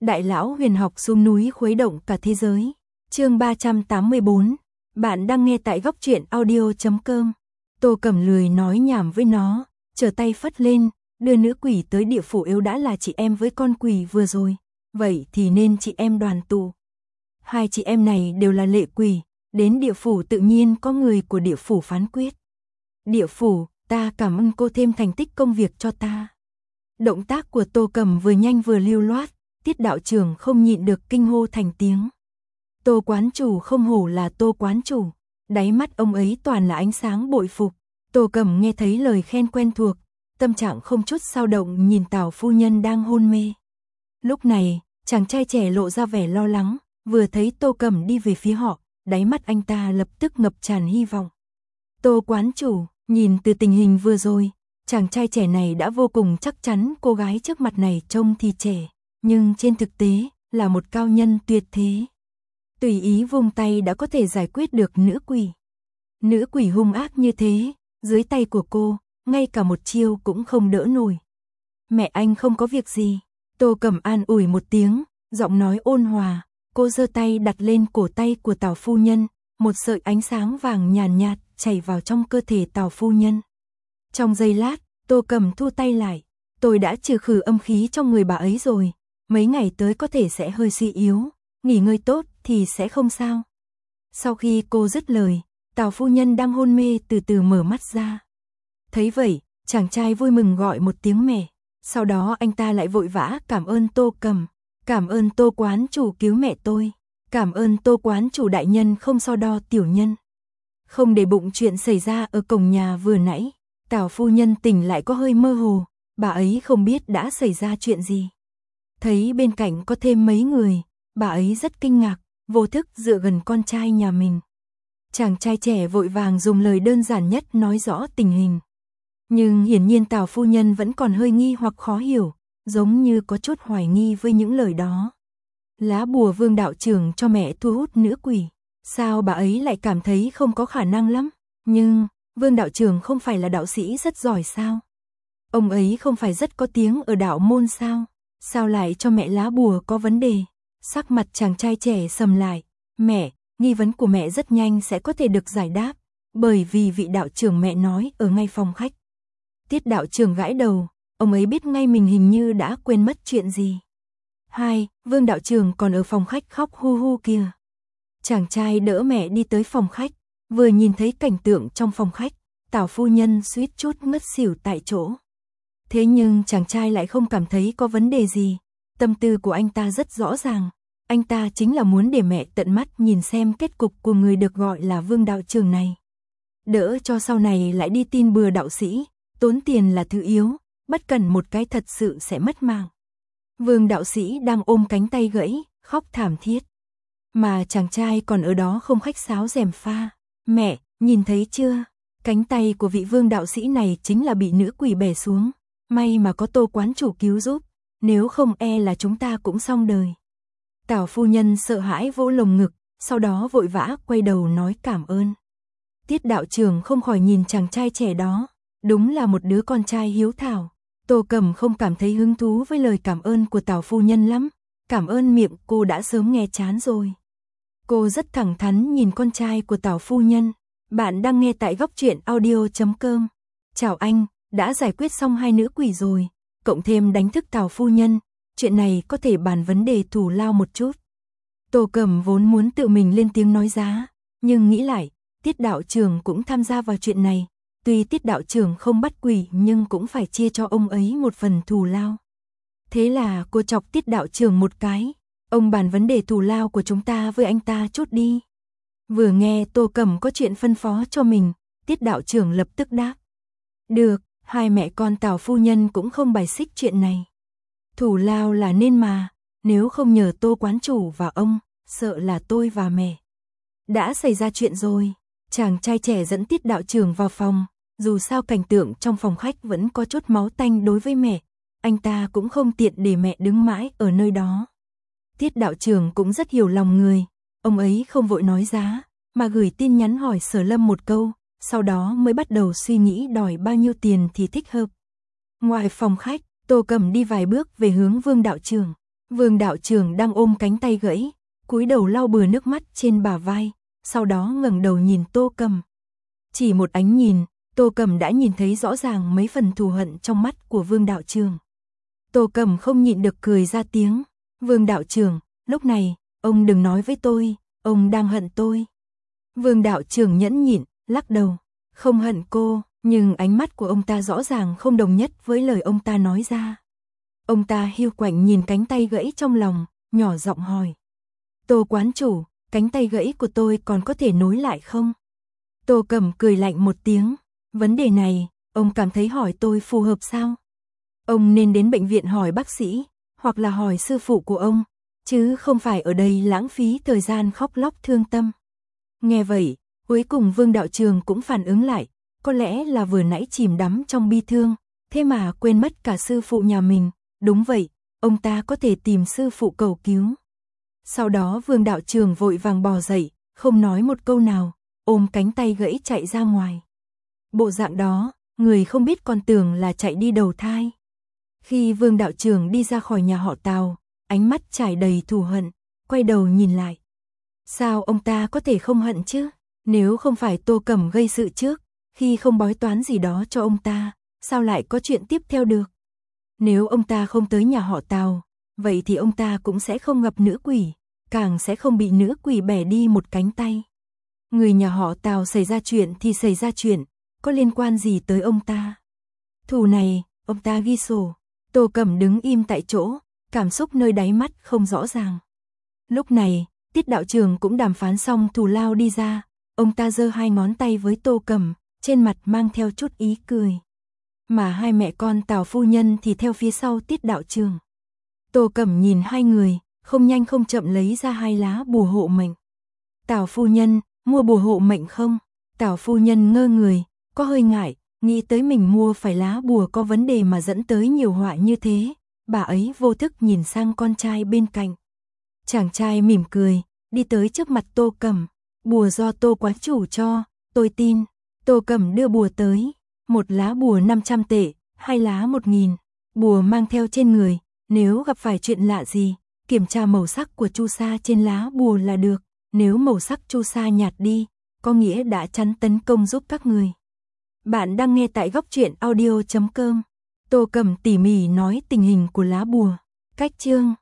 Đại lão huyền học xuống núi khuấy động cả thế giới. Chương 384. Bạn đang nghe tại góc truyện audio.com. Tô Cẩm lười nói nhảm với nó, trở tay phất lên, đưa nữ quỷ tới địa phủ. Yếu đã là chị em với con quỷ vừa rồi, vậy thì nên chị em đoàn tụ. Hai chị em này đều là lệ quỷ, đến địa phủ tự nhiên có người của địa phủ phán quyết. Địa phủ, ta cảm ơn cô thêm thành tích công việc cho ta. Động tác của Tô Cẩm vừa nhanh vừa lưu loát, Tiết đạo trưởng không nhịn được kinh hô thành tiếng. Tô quán chủ không hổ là Tô quán chủ, đáy mắt ông ấy toàn là ánh sáng bội phục. Tô Cẩm nghe thấy lời khen quen thuộc, tâm trạng không chút dao động nhìn Tào phu nhân đang hôn mê. Lúc này, chàng trai trẻ lộ ra vẻ lo lắng, vừa thấy Tô Cẩm đi về phía họ, đáy mắt anh ta lập tức ngập tràn hy vọng. Tô quán chủ, nhìn từ tình hình vừa rồi, chàng trai trẻ này đã vô cùng chắc chắn cô gái trước mặt này trông thì trẻ, nhưng trên thực tế là một cao nhân tuyệt thế. Tùy ý vung tay đã có thể giải quyết được nữ quỷ. Nữ quỷ hung ác như thế, dưới tay của cô, ngay cả một chiêu cũng không đỡ nổi. Mẹ anh không có việc gì. Tô Cẩm an ủi một tiếng, giọng nói ôn hòa. Cô giơ tay đặt lên cổ tay của Tào phu nhân, một sợi ánh sáng vàng nhàn nhạt chảy vào trong cơ thể Tào phu nhân. Trong giây lát, Tô Cẩm thu tay lại. Tôi đã trừ khử âm khí trong người bà ấy rồi, mấy ngày tới có thể sẽ hơi suy yếu, nghỉ ngơi tốt thì sẽ không sao. Sau khi cô dứt lời, Tào phu nhân đang hôn mê từ từ mở mắt ra. Thấy vậy, chàng trai vui mừng gọi một tiếng mẹ. Sau đó anh ta lại vội vã cảm ơn Tô Cẩm. Cảm ơn Tô quán chủ cứu mẹ tôi. Cảm ơn Tô quán chủ đại nhân không so đo tiểu nhân. Không để bụng chuyện xảy ra ở cổng nhà vừa nãy. Tào phu nhân tỉnh lại có hơi mơ hồ. Bà ấy không biết đã xảy ra chuyện gì. Thấy bên cạnh có thêm mấy người, bà ấy rất kinh ngạc, vô thức dựa gần con trai nhà mình. Chàng trai trẻ vội vàng dùng lời đơn giản nhất nói rõ tình hình. Nhưng hiển nhiên Tào phu nhân vẫn còn hơi nghi hoặc khó hiểu, giống như có chút hoài nghi với những lời đó. Lá bùa Vương đạo trưởng cho mẹ thu hút nữ quỷ, sao bà ấy lại cảm thấy không có khả năng lắm? Nhưng Vương đạo trưởng không phải là đạo sĩ rất giỏi sao? Ông ấy không phải rất có tiếng ở đạo môn sao? Sao lại cho mẹ lá bùa có vấn đề? Sắc mặt chàng trai trẻ sầm lại. Mẹ, nghi vấn của mẹ rất nhanh sẽ có thể được giải đáp, bởi vì vị đạo trưởng mẹ nói ở ngay phòng khách. Tiết đạo trưởng gãi đầu, ông ấy biết ngay mình hình như đã quên mất chuyện gì. Vương đạo trưởng còn ở phòng khách khóc hu hu kìa. Chàng trai đỡ mẹ đi tới phòng khách, vừa nhìn thấy cảnh tượng trong phòng khách, Tào phu nhân suýt chút ngất xỉu tại chỗ. Thế nhưng chàng trai lại không cảm thấy có vấn đề gì, tâm tư của anh ta rất rõ ràng. Anh ta chính là muốn để mẹ tận mắt nhìn xem kết cục của người được gọi là Vương đạo trưởng này. Đỡ cho sau này lại đi tin bừa đạo sĩ, tốn tiền là thứ yếu, bất cần một cái thật sự sẽ mất mạng. Vương đạo sĩ đang ôm cánh tay gãy, khóc thảm thiết. Mà chàng trai còn ở đó không khách sáo gièm pha. Mẹ, nhìn thấy chưa? Cánh tay của vị Vương đạo sĩ này chính là bị nữ quỷ bẻ xuống. May mà có Tô quán chủ cứu giúp, nếu không e là chúng ta cũng xong đời. Tào phu nhân sợ hãi vỗ lồng ngực, sau đó vội vã quay đầu nói cảm ơn. Tiết đạo trưởng không khỏi nhìn chàng trai trẻ đó, đúng là một đứa con trai hiếu thảo. Tô Cẩm không cảm thấy hứng thú với lời cảm ơn của Tào phu nhân lắm, cảm ơn miệng cô đã sớm nghe chán rồi. Cô rất thẳng thắn nhìn con trai của Tào phu nhân. Bạn đang nghe tại góc truyện audio.com. Chào anh, đã giải quyết xong hai nữ quỷ rồi, cộng thêm đánh thức Tào phu nhân, chuyện này có thể bàn vấn đề thù lao một chút. Tô Cẩm vốn muốn tự mình lên tiếng nói giá, nhưng nghĩ lại, Tiết đạo trưởng cũng tham gia vào chuyện này, tuy Tiết đạo trưởng không bắt quỷ nhưng cũng phải chia cho ông ấy một phần thù lao. Thế là cô chọc Tiết đạo trưởng một cái, ông bàn vấn đề thù lao của chúng ta với anh ta chút đi. Vừa nghe Tô Cẩm có chuyện phân phó cho mình, Tiết đạo trưởng lập tức đáp. Được, hai mẹ con Tào phu nhân cũng không bài xích chuyện này. Thù lao là nên mà, nếu không nhờ Tô quán chủ và ông, sợ là tôi và mẹ. Đã xảy ra chuyện rồi, chàng trai trẻ dẫn Tiết đạo trưởng vào phòng, dù sao cảnh tượng trong phòng khách vẫn có chút máu tanh đối với mẹ, anh ta cũng không tiện để mẹ đứng mãi ở nơi đó. Tiết đạo trưởng cũng rất hiểu lòng người, ông ấy không vội nói giá, mà gửi tin nhắn hỏi Sở Lâm một câu, sau đó mới bắt đầu suy nghĩ đòi bao nhiêu tiền thì thích hợp. Ngoài phòng khách, Tô Cẩm đi vài bước về hướng Vương đạo trưởng. Vương đạo trưởng đang ôm cánh tay gãy, cúi đầu lau bừa nước mắt trên bả vai, sau đó ngẩng đầu nhìn Tô Cầm. Chỉ một ánh nhìn, Tô Cầm đã nhìn thấy rõ ràng mấy phần thù hận trong mắt của Vương đạo trưởng. Tô Cầm không nhịn được cười ra tiếng. Vương đạo trưởng, lúc này, ông đừng nói với tôi, ông đang hận tôi. Vương đạo trưởng nhẫn nhịn, lắc đầu, không hận cô, nhưng ánh mắt của ông ta rõ ràng không đồng nhất với lời ông ta nói ra. Ông ta hiu quạnh nhìn cánh tay gãy trong lòng, nhỏ giọng hỏi. Tô quán chủ, cánh tay gãy của tôi còn có thể nối lại không? Tô Cầm cười lạnh một tiếng, vấn đề này, ông cảm thấy hỏi tôi phù hợp sao? Ông nên đến bệnh viện hỏi bác sĩ, hoặc là hỏi sư phụ của ông, chứ không phải ở đây lãng phí thời gian khóc lóc thương tâm. Nghe vậy, cuối cùng Vương đạo trường cũng phản ứng lại, có lẽ là vừa nãy chìm đắm trong bi thương, thế mà quên mất cả sư phụ nhà mình. Đúng vậy, ông ta có thể tìm sư phụ cầu cứu. Sau đó Vương đạo trường vội vàng bò dậy, không nói một câu nào, ôm cánh tay gãy chạy ra ngoài. Bộ dạng đó, người không biết còn tưởng là chạy đi đầu thai. Khi Vương đạo trường đi ra khỏi nhà họ Tào, ánh mắt trải đầy thù hận, quay đầu nhìn lại. Sao ông ta có thể không hận chứ? Nếu không phải Tô Cầm gây sự trước, khi không bói toán gì đó cho ông ta, sao lại có chuyện tiếp theo được? Nếu ông ta không tới nhà họ Tào, vậy thì ông ta cũng sẽ không gặp nữ quỷ, càng sẽ không bị nữ quỷ bẻ đi một cánh tay. Người nhà họ Tào xảy ra chuyện thì xảy ra chuyện, có liên quan gì tới ông ta? Thù này, ông ta ghi sổ. Tô Cầm đứng im tại chỗ, cảm xúc nơi đáy mắt không rõ ràng. Lúc này, Tiết đạo trưởng cũng đàm phán xong thù lao đi ra, ông ta giơ hai ngón tay với Tô Cầm, trên mặt mang theo chút ý cười. Mà hai mẹ con Tào phu nhân thì theo phía sau Tiết đạo trưởng. Tô Cầm nhìn hai người, không nhanh không chậm lấy ra hai lá bùa hộ mệnh. Tào phu nhân, mua bùa hộ mệnh không? Tào phu nhân ngơ người, có hơi ngại, nghĩ tới mình mua phải lá bùa có vấn đề mà dẫn tới nhiều họa như thế. Bà ấy vô thức nhìn sang con trai bên cạnh. Chàng trai mỉm cười, đi tới trước mặt Tô Cầm. Bùa do Tô quán chủ cho, tôi tin. Tô Cầm đưa bùa tới. Một lá bùa 500 tệ, hai lá 1000. Bùa mang theo trên người, nếu gặp phải chuyện lạ gì, kiểm tra màu sắc của chu sa trên lá bùa là được. Nếu màu sắc chu sa nhạt đi, có nghĩa đã chắn tấn công giúp các người. Bạn đang nghe tại góc truyện audio.com. Tô Cầm tỉ mỉ nói tình hình của lá bùa. Cách chương